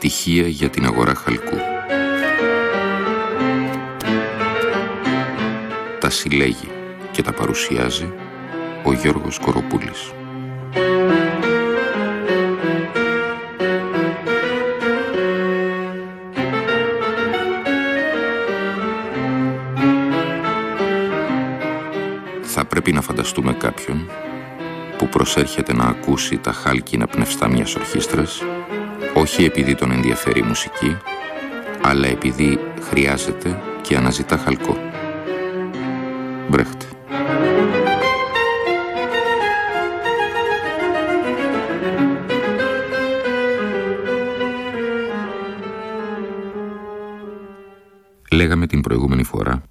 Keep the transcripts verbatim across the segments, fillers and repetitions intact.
Στοιχεία για την αγορά χαλκού. Τα συλλέγει και τα παρουσιάζει ο Γιώργος Κοροπούλης. Θα πρέπει να φανταστούμε κάποιον που προσέρχεται να ακούσει τα χάλκινα πνευστά μιας ορχήστρας, όχι επειδή τον ενδιαφέρει η μουσική, αλλά επειδή χρειάζεται και αναζητά χαλκό. Μπρέχτε. Λέγαμε την προηγούμενη φορά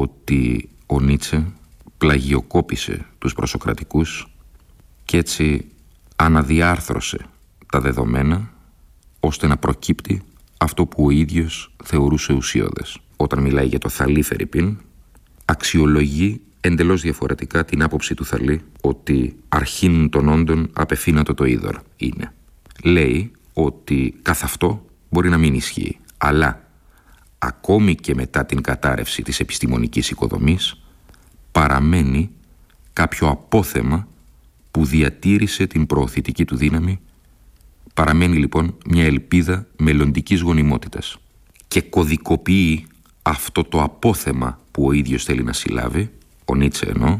ότι ο Νίτσε πλαγιοκόπησε τους προσοκρατικούς και έτσι αναδιάρθρωσε τα δεδομένα ώστε να προκύπτει αυτό που ο ίδιος θεωρούσε ουσιώδες. Όταν μιλάει για το Θαλή φερειπίν, αξιολογεί εντελώς διαφορετικά την άποψη του Θαλή ότι αρχήν των όντων απεφύνατο το είδωρ είναι. Λέει ότι καθ' αυτό μπορεί να μην ισχύει, αλλά ακόμη και μετά την κατάρρευση της επιστημονικής οικοδομής παραμένει κάποιο απόθεμα που διατήρησε την προωθητική του δύναμη. Παραμένει λοιπόν μια ελπίδα μελλοντικής γονιμότητας και κωδικοποιεί αυτό το απόθεμα που ο ίδιος θέλει να συλλάβει, ο Νίτσε εννοώ,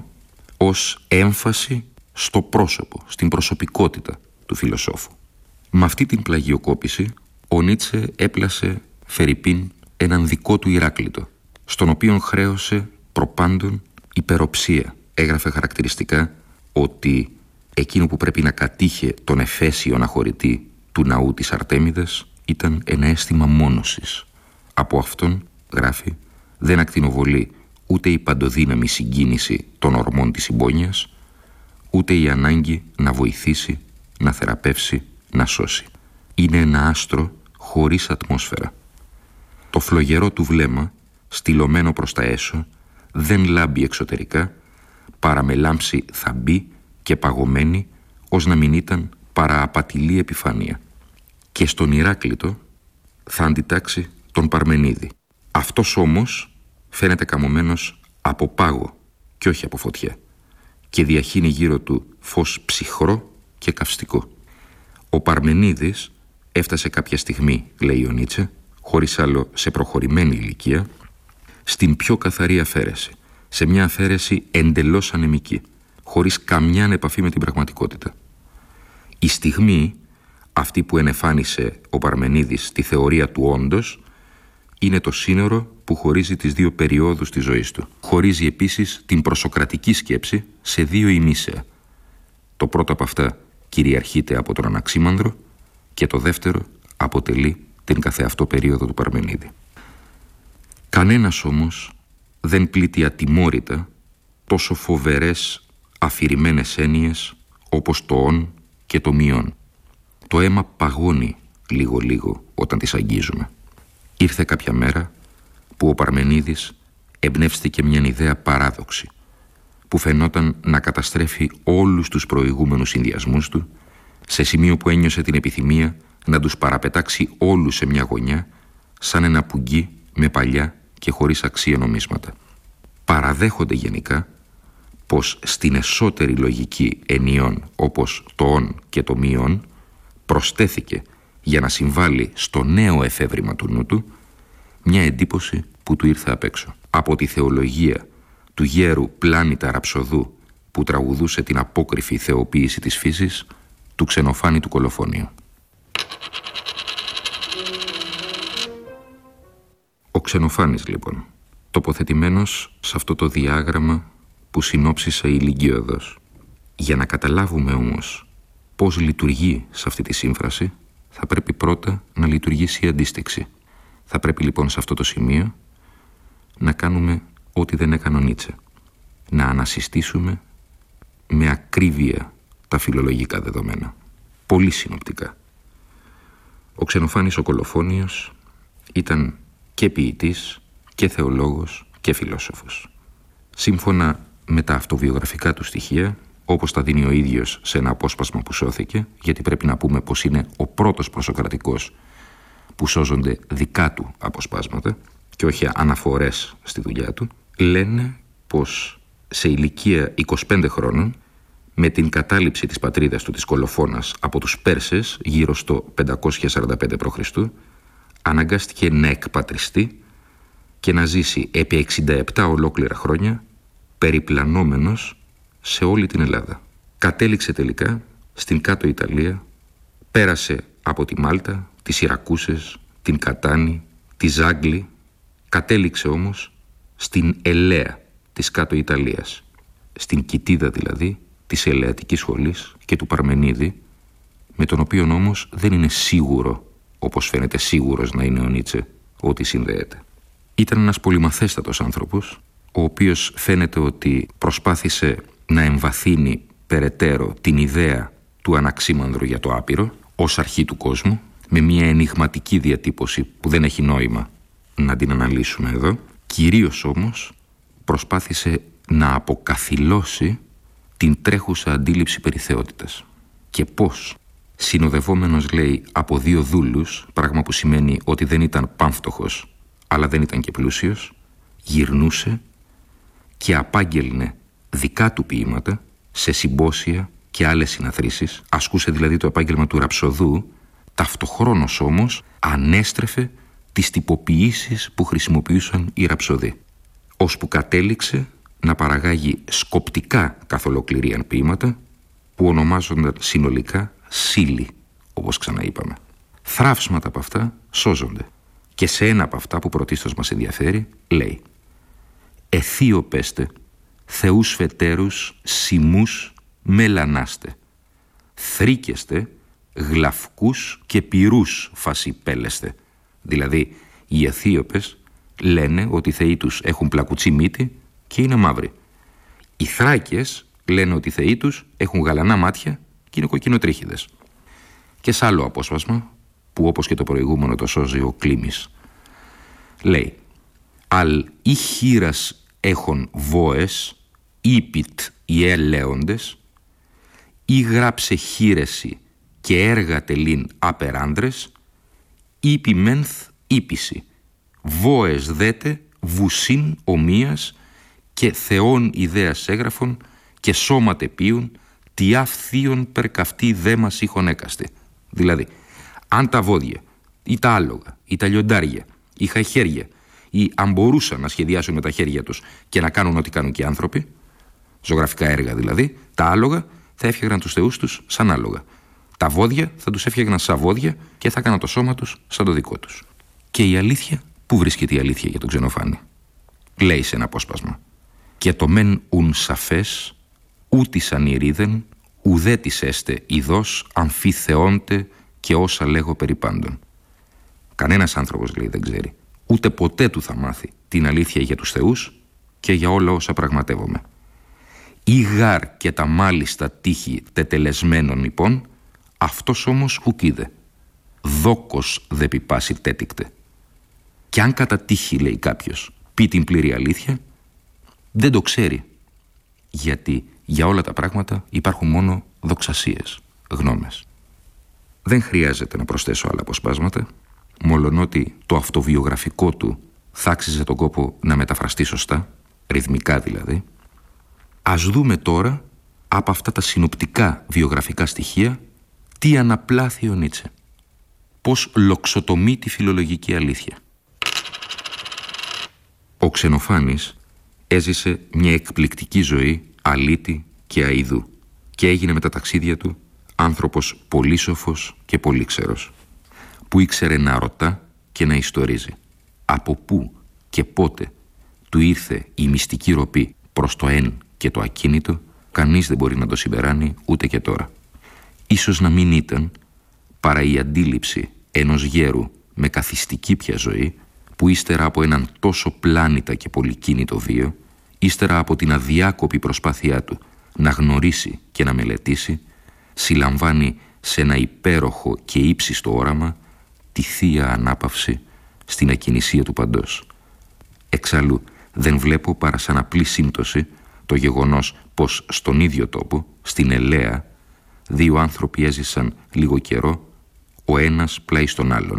ως έμφαση στο πρόσωπο, στην προσωπικότητα του φιλοσόφου. Με αυτή την πλαγιοκόπηση ο Νίτσε έπλασε φερειπίν έναν δικό του Ηράκλειτο, στον οποίον χρέωσε προπάντων υπεροψία. Έγραφε χαρακτηριστικά ότι εκείνο που πρέπει να κατήχε τον εφέσιον αχωρητή του ναού της Αρτέμιδας ήταν ένα αίσθημα μόνωσης. Από αυτόν, γράφει, δεν ακτινοβολεί ούτε η παντοδύναμη συγκίνηση των ορμών της συμπόνιας, ούτε η ανάγκη να βοηθήσει, να θεραπεύσει, να σώσει. Είναι ένα άστρο χωρίς ατμόσφαιρα. Το φλογερό του βλέμμα, στυλωμένο προς τα έσω, δεν λάμπει εξωτερικά, παρά με λάμψη θα μπει και παγωμένη, ως να μην ήταν παρά απατηλή επιφάνεια. Και στον Ηράκλειτο θα αντιτάξει τον Παρμενίδη. Αυτός όμως φαίνεται καμωμένος από πάγο και όχι από φωτιά και διαχύνει γύρω του φως ψυχρό και καυστικό. Ο Παρμενίδης έφτασε κάποια στιγμή, λέει ο Νίτσε, χωρίς άλλο σε προχωρημένη ηλικία, στην πιο καθαρή αφαίρεση, σε μια αφαίρεση εντελώς ανεμική, χωρίς καμιά επαφή με την πραγματικότητα. Η στιγμή, αυτή που ενεφάνισε ο Παρμενίδης τη θεωρία του όντως, είναι το σύνορο που χωρίζει τις δύο περιόδους της ζωής του. Χωρίζει επίσης την προσοκρατική σκέψη σε δύο ημίσαια. Το πρώτο από αυτά κυριαρχείται από τον Αναξίμανδρο και το δεύτερο αποτελεί την καθεαυτό περίοδο του Παρμενίδη. Κανένας όμως δεν πλήττει ατιμόρυτα τόσο φοβερές αφηρημένες έννοιες όπως το «ον» και το «μειον». Το αίμα παγώνει λίγο-λίγο όταν τις αγγίζουμε. Ήρθε κάποια μέρα που ο Παρμενίδης εμπνεύστηκε μια ιδέα παράδοξη που φαινόταν να καταστρέφει όλους τους προηγούμενους συνδυασμούς του, σε σημείο που ένιωσε την επιθυμία να τους παραπετάξει όλους σε μια γωνιά σαν ένα πουγγί με παλιά και χωρίς αξία νομίσματα. Παραδέχονται γενικά πως στην εσωτερική λογική ενιών όπως το «ον» και το «μειον» προσθέθηκε για να συμβάλλει στο νέο εφεύρημα του νου του μια εντύπωση που του ήρθε απ' έξω. Από τη θεολογία του γέρου Πλάνητα Ραψοδού που τραγουδούσε την απόκριφη θεοποίηση της φύσης, του Ξενοφάνη του Κολοφωνίου. Ο Ξενοφάνης λοιπόν, τοποθετημένος σε αυτό το διάγραμμα που συνόψισε η Λυγκίοδος. Για να καταλάβουμε όμως πώς λειτουργεί σε αυτή τη σύμφραση, θα πρέπει πρώτα να λειτουργήσει η αντίστοιξη. Θα πρέπει λοιπόν σε αυτό το σημείο να κάνουμε ό,τι δεν έκανε ο Νίτσε. Να ανασυστήσουμε με ακρίβεια τα φιλολογικά δεδομένα. Πολύ συνοπτικά. Ο Ξενοφάνης ο Κολοφώνιος ήταν και ποιητής και θεολόγος και φιλόσοφος. Σύμφωνα με τα αυτοβιογραφικά του στοιχεία, όπως τα δίνει ο ίδιος σε ένα απόσπασμα που σώθηκε, γιατί πρέπει να πούμε πως είναι ο πρώτος προσοκρατικός που σώζονται δικά του αποσπάσματα και όχι αναφορές στη δουλειά του, λένε πως σε ηλικία είκοσι πέντε χρόνων, με την κατάληψη της πατρίδας του της Κολοφώνας από τους Πέρσες γύρω στο πεντακόσια σαράντα πέντε π.Χ., αναγκάστηκε να εκπατριστεί και να ζήσει επί εξήντα επτά ολόκληρα χρόνια περιπλανόμενος σε όλη την Ελλάδα. Κατέληξε τελικά στην κάτω Ιταλία, πέρασε από τη Μάλτα, τις Ιρακούσες, την Κατάνη, τη Ζάγκλη, κατέληξε όμως στην Ελαία της κάτω Ιταλίας, στην κοιτίδα δηλαδή της Ελεατικής Σχολής και του Παρμενίδη, με τον οποίον όμως δεν είναι σίγουρο, όπως φαίνεται σίγουρος να είναι ο Νίτσε, ότι συνδέεται. Ήταν ένας πολυμαθέστατος άνθρωπος, ο οποίος φαίνεται ότι προσπάθησε να εμβαθύνει περαιτέρω την ιδέα του Αναξίμανδρου για το άπειρο ως αρχή του κόσμου, με μια ενιγματική διατύπωση που δεν έχει νόημα να την αναλύσουμε εδώ. Κυρίως όμως προσπάθησε να αποκαθιλώσει την τρέχουσα αντίληψη περί θεότητας. Και πώς? Συνοδευόμενος, λέει, από δύο δούλους, πράγμα που σημαίνει ότι δεν ήταν πάμφτωχος αλλά δεν ήταν και πλούσιος, γυρνούσε και απάγγελνε δικά του ποίηματα σε συμπόσια και άλλες συναθρήσεις, ασκούσε δηλαδή το επάγγελμα του ραψοδού, ταυτοχρόνως όμως ανέστρεφε τις τυποποιήσεις που χρησιμοποιούσαν οι ραψοδοί, ώσπου κατέληξε να παραγάγει σκοπτικά καθ' ολοκληρίαν ποίηματα που ονομάζονταν συνολικά σύλλη, όπως ξαναείπαμε. Θράψματα από αυτά σώζονται και σε ένα από αυτά που πρωτίστως μας ενδιαφέρει λέει «Αιθίωπέστε, θεούς φετέρους, σημούς, μελανάστε, θρίκεστε, γλαυκούς και πυρούς φασιπέλεστε». Δηλαδή, οι Αιθίωπες λένε ότι οι θεοί τους έχουν πλακουτσί μύτη και είναι μαύροι. Οι Θράκες λένε ότι οι θεοί τους έχουν γαλανά μάτια και είναι κοκκινοτρίχιδες. Και σ' άλλο απόσπασμα, που όπως και το προηγούμενο το σώζει ο Κλίμης, λέει «Αλ ή χείρας έχων βόες, ήπιτ οι ελέοντες, ή γράψε χείρεση και έργα τελήν απεράντρες, ήπι μένθ ύπηση, βόες δέτε βουσίν ομοίας και θεών ιδέας έγραφων και σώματε πίουν, τι αυθείων περκαυτή δέμας είχον έκαστη». Δηλαδή, αν τα βόδια ή τα άλογα ή τα λιοντάρια ή χαϊχέρια ή αν μπορούσαν να σχεδιάσουν με τα χέρια τους και να κάνουν ό,τι κάνουν και οι άνθρωποι, ζωγραφικά έργα δηλαδή, τα άλογα θα έφτιαχναν τους θεούς τους σαν άλογα. Τα βόδια θα τους έφτιαχναν σαν βόδια και θα έκαναν το σώμα τους σαν το δικό τους. Και η αλήθεια, πού βρίσκεται η αλήθεια για τον Ξενοφάνη? Λέει σε ένα απόσπασμα «Και το μεν ουν σαφές, ούτις ανηρίδεν, ουδέ της έστε ειδός αμφιθεώντε και όσα λέγω περί πάντων». Κανένας άνθρωπος, λέει, δεν ξέρει, ούτε ποτέ του θα μάθει την αλήθεια για τους θεούς και για όλα όσα πραγματεύομαι. Ή γάρ και τα μάλιστα τύχη τετελεσμένων λοιπόν, αυτός όμως ουκίδε. Δόκος δε πιπάσει τέτικτε. Και αν κατά τύχη, λέει κάποιος, πει την πλήρη αλήθεια, δεν το ξέρει. Γιατί για όλα τα πράγματα υπάρχουν μόνο δοξασίες, γνώμες. Δεν χρειάζεται να προσθέσω άλλα αποσπάσματα, μολονότι το αυτοβιογραφικό του θα άξιζε τον κόπο να μεταφραστεί σωστά, ρυθμικά δηλαδή. Ας δούμε τώρα από αυτά τα συνοπτικά βιογραφικά στοιχεία τι αναπλάθει ο Νίτσε. Πώς λοξοτομεί τη φιλολογική αλήθεια. Ο Ξενοφάνης έζησε μια εκπληκτική ζωή αλήτη και αηδού και έγινε με τα ταξίδια του άνθρωπος πολύσοφος και πολύξερος, που ήξερε να ρωτά και να ιστορίζει. Από πού και πότε του ήρθε η μυστική ροπή προς το εν και το ακίνητο, κανείς δεν μπορεί να το συμπεράνει ούτε και τώρα. Ίσως να μην ήταν παρά η αντίληψη ενός γέρου με καθιστική πια ζωή, που ύστερα από έναν τόσο πλάνητα και πολυκίνητο βίο, ύστερα από την αδιάκοπη προσπάθειά του να γνωρίσει και να μελετήσει, συλλαμβάνει σε ένα υπέροχο και ύψιστο όραμα τη θεία ανάπαυση στην ακινησία του παντός. Εξάλλου δεν βλέπω παρά σαν απλή σύμπτωση το γεγονός πως στον ίδιο τόπο, στην Ελαία, δύο άνθρωποι έζησαν λίγο καιρό, ο ένας πλάι στον άλλον,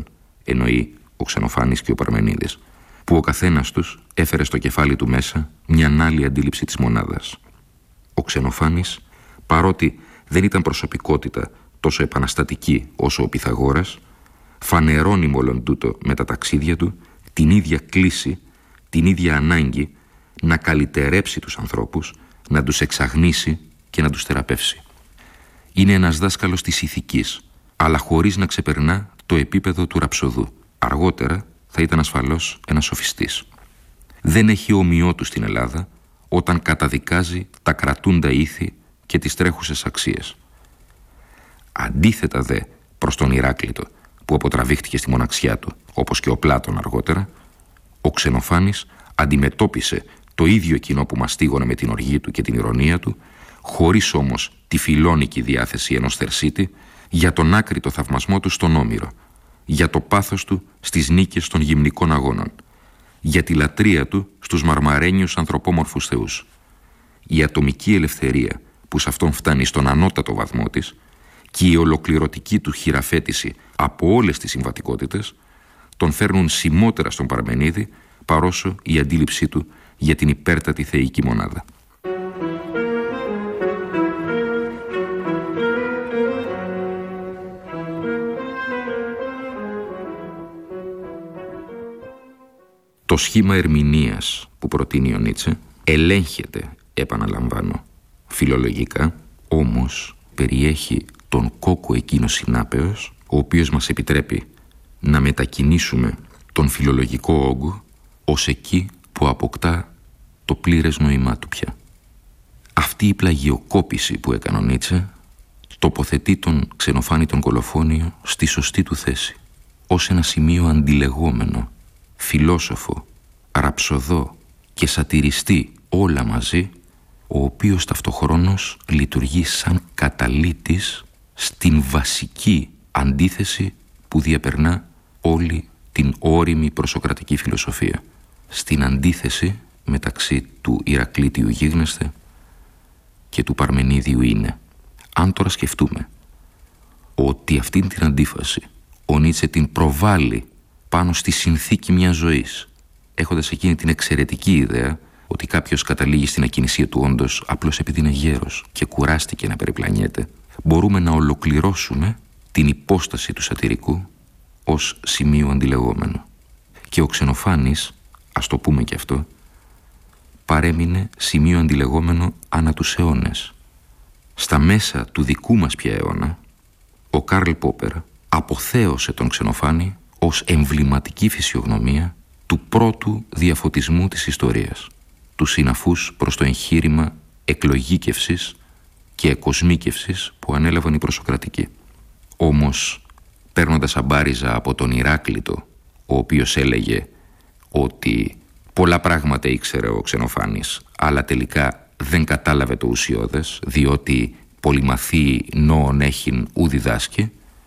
εννοεί ο Ξενοφάνης και ο Παρμενίδης, που ο καθένας τους έφερε στο κεφάλι του μέσα μια άλλη αντίληψη της μονάδας. Ο Ξενοφάνης, παρότι δεν ήταν προσωπικότητα τόσο επαναστατική όσο ο Πυθαγόρας, φανερώνει μόλον τούτο με τα ταξίδια του την ίδια κλίση, την ίδια ανάγκη να καλυτερέψει τους ανθρώπους, να τους εξαγνίσει και να τους θεραπεύσει. Είναι ένας δάσκαλος της ηθικής, αλλά χωρίς να ξεπερνά το επίπεδο του ραψοδού. Αργότερα θα ήταν ασφαλώς ένας σοφιστής. Δεν έχει ομοιό του στην Ελλάδα όταν καταδικάζει τα κρατούντα ήθη και τις τρέχουσες αξίες. Αντίθετα δε προς τον Ηράκλειτο, που αποτραβήχτηκε στη μοναξιά του, όπως και ο Πλάτων αργότερα, ο Ξενοφάνης αντιμετώπισε το ίδιο κοινό που μαστίγωνε με την οργή του και την ηρωνία του, χωρίς όμως τη φιλόνικη διάθεση ενός Θερσίτη, για τον άκριτο θαυμασμό του στον Όμηρο, για το πάθος του στις νίκες των γυμνικών αγώνων, για τη λατρεία του στους μαρμαρένιους ανθρωπόμορφους θεούς. Η ατομική ελευθερία που σε αυτόν φτάνει στον ανώτατο βαθμό της και η ολοκληρωτική του χειραφέτηση από όλες τις συμβατικότητες τον φέρνουν σημότερα στον Παρμενίδη παρόσο η αντίληψή του για την υπέρτατη θεϊκή μονάδα. Το σχήμα ερμηνείας που προτείνει ο Νίτσε ελέγχεται, επαναλαμβάνω, φιλολογικά, όμως περιέχει τον κόκκο εκείνο συνάπεως, ο οποίος μας επιτρέπει να μετακινήσουμε τον φιλολογικό όγκο ως εκεί που αποκτά το πλήρες νόημά του πια. Αυτή η πλαγιοκόπηση που έκανε ο Νίτσε τοποθετεί τον Ξενοφάνη τον Κολοφόνιο στη σωστή του θέση, ως ένα σημείο αντιλεγόμενο, φιλόσοφο, ραψοδό και σατιριστή όλα μαζί, ο οποίος ταυτοχρόνως λειτουργεί σαν καταλύτης στην βασική αντίθεση που διαπερνά όλη την όριμη προσοκρατική φιλοσοφία, στην αντίθεση μεταξύ του Ηρακλήτιου γίγνεσθε και του Παρμενίδιου είναι. Αν τώρα σκεφτούμε ότι αυτήν την αντίφαση ο Νίτσε την προβάλλει πάνω στη συνθήκη μιας ζωής, έχοντας εκείνη την εξαιρετική ιδέα ότι κάποιος καταλήγει στην ακινησία του όντως απλώς επειδή είναι γέρος και κουράστηκε να περιπλανιέται, μπορούμε να ολοκληρώσουμε την υπόσταση του σατυρικού ως σημείο αντιλεγόμενο. Και ο Ξενοφάνης, ας το πούμε και αυτό, παρέμεινε σημείο αντιλεγόμενο ανά τους αιώνες. Στα μέσα του δικού μας πια αιώνα, ο Κάρλ Πόπερ αποθέωσε τον Ξενοφάνη ως εμβληματική φυσιογνωμία του πρώτου διαφωτισμού της ιστορίας, του συναφούς προς το εγχείρημα εκλογήκευσης και εκοσμίκευσης που ανέλαβαν οι προσοκρατικοί. Όμως, παίρνοντας αμπάριζα από τον Ηράκλειτο, ο οποίος έλεγε ότι πολλά πράγματα ήξερε ο Ξενοφάνης, αλλά τελικά δεν κατάλαβε το ουσιώδες, διότι πολυμαθή νόον έχειν ου διδάσκει,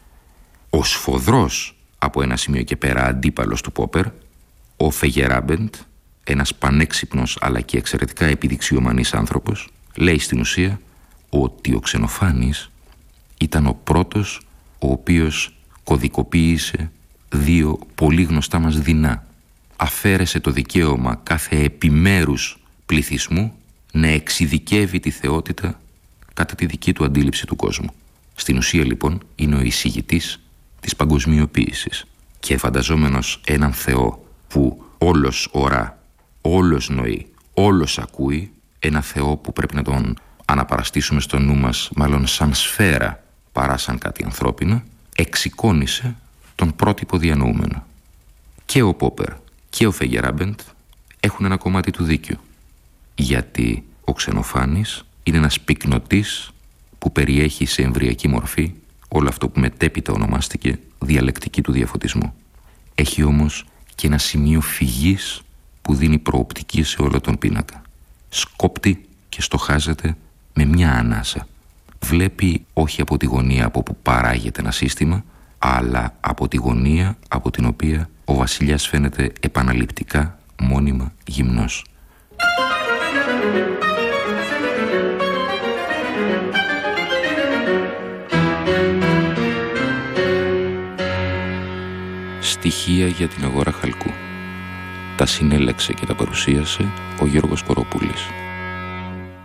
ο σφοδρός από ένα σημείο και πέρα αντίπαλος του Πόπερ, ο Φεγεράμπεντ, ένας πανέξυπνος αλλά και εξαιρετικά επιδειξιομανής άνθρωπος, λέει στην ουσία ότι ο Ξενοφάνης ήταν ο πρώτος ο οποίος κωδικοποίησε δύο πολύ γνωστά μας δεινά. Αφαίρεσε το δικαίωμα κάθε επιμέρους πληθυσμού να εξειδικεύει τη θεότητα κατά τη δική του αντίληψη του κόσμου. Στην ουσία λοιπόν είναι ο εισηγητής της παγκοσμιοποίησης και φανταζόμενος έναν Θεό που όλος ορά, όλος νοεί, όλος ακούει, ένα Θεό που πρέπει να τον αναπαραστήσουμε στο νου μας μάλλον σαν σφαίρα παρά σαν κάτι ανθρώπινο, εξεικόνισε τον πρότυπο διανοούμενο. Και ο Πόπερ και ο Φεγεράμπεντ έχουν ένα κομμάτι του δίκαιου, γιατί ο Ξενοφάνης είναι ένας πυκνοτής που περιέχει σε εμβριακή μορφή όλο αυτό που μετέπειτα ονομάστηκε διαλεκτική του διαφωτισμού. Έχει όμως και ένα σημείο φυγής που δίνει προοπτική σε όλο τον πίνακα. Σκόπτει και στοχάζεται με μια ανάσα. Βλέπει όχι από τη γωνία από που παράγεται ένα σύστημα, αλλά από τη γωνία από την οποία ο βασιλιάς φαίνεται επαναληπτικά, μόνιμα γυμνός. στοιχεία για την αγορά χαλκού. Τα συνέλεξε και τα παρουσίασε ο Γιώργος Κοροπούλης.